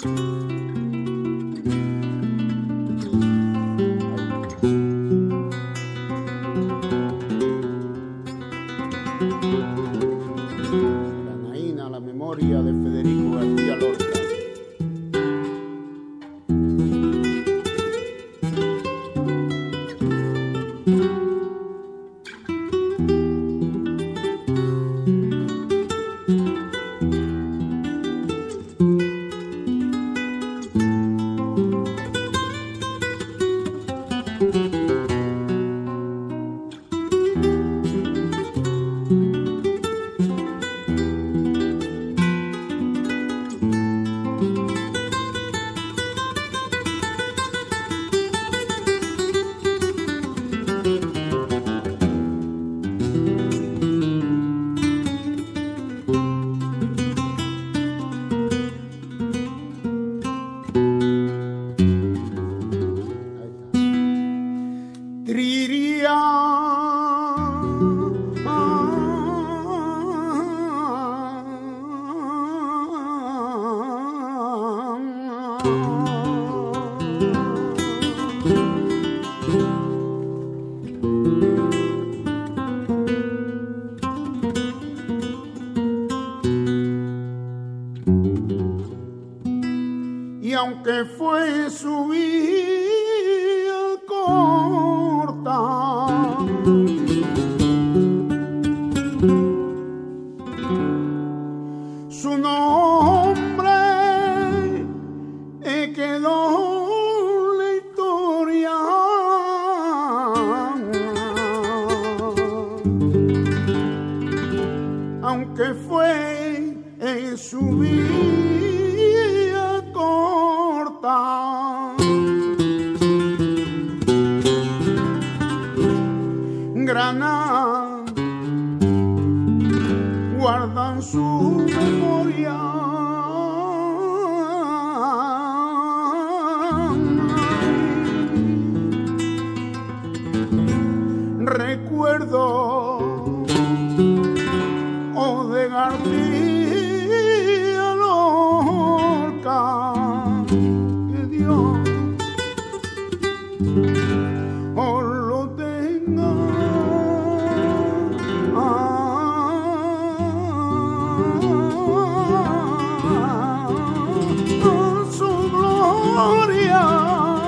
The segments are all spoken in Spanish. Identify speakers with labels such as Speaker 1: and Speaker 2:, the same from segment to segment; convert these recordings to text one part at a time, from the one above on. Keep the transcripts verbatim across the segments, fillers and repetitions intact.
Speaker 1: Granaína, la memoria de Federico García Lorca. Y aunque fue su vida corta, su nombre eh, quedó en la historia. Aunque fue en su vida corta, Granada guardan su memoria. Recuerdo oh, de García Lorca, que Dios os lo tenga a su gloria.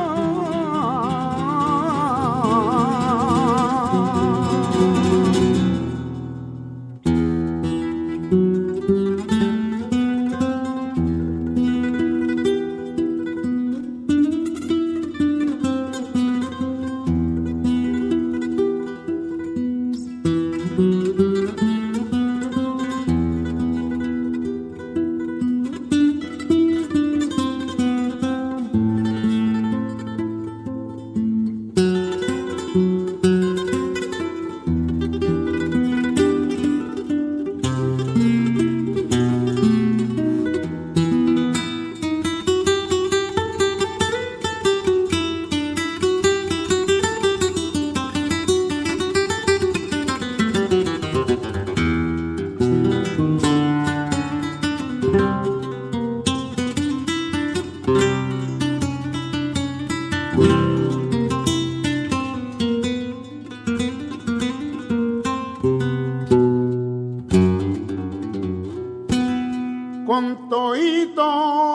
Speaker 1: Con toito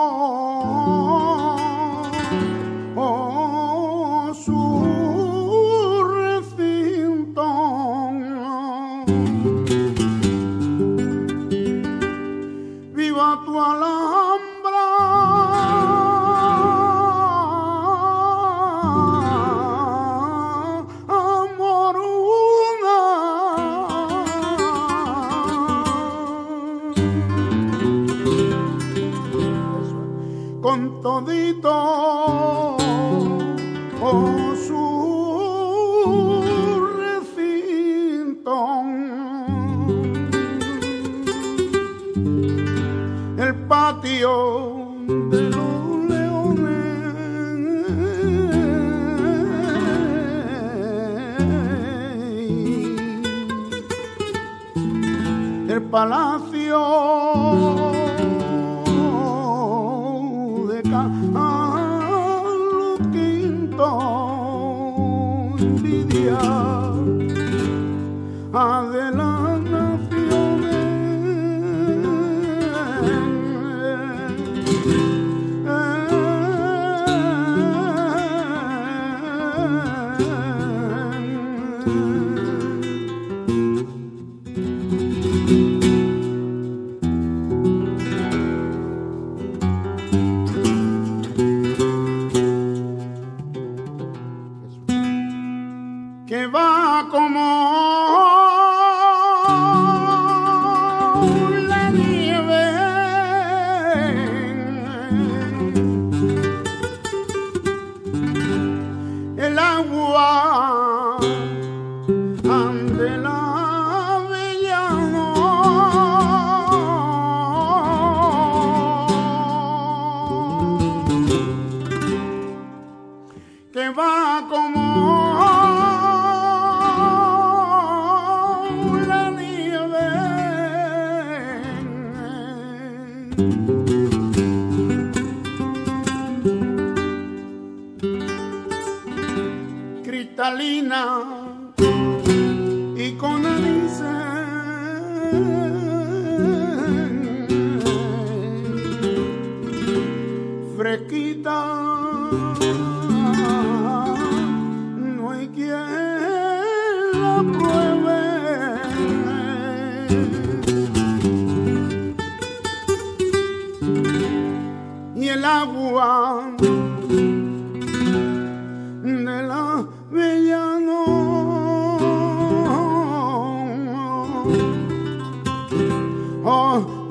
Speaker 1: oh, su recinto, viva tu Alhambra, amoruna. Con todito oh, su recinto, el patio de los leones, el palacio de gloria de las naciones. Que va como la nieve, el agua ante la avellano, que va como cristalina y con narices fresquita, no hay quien la pruebe. Y el agua de la avellano, oh,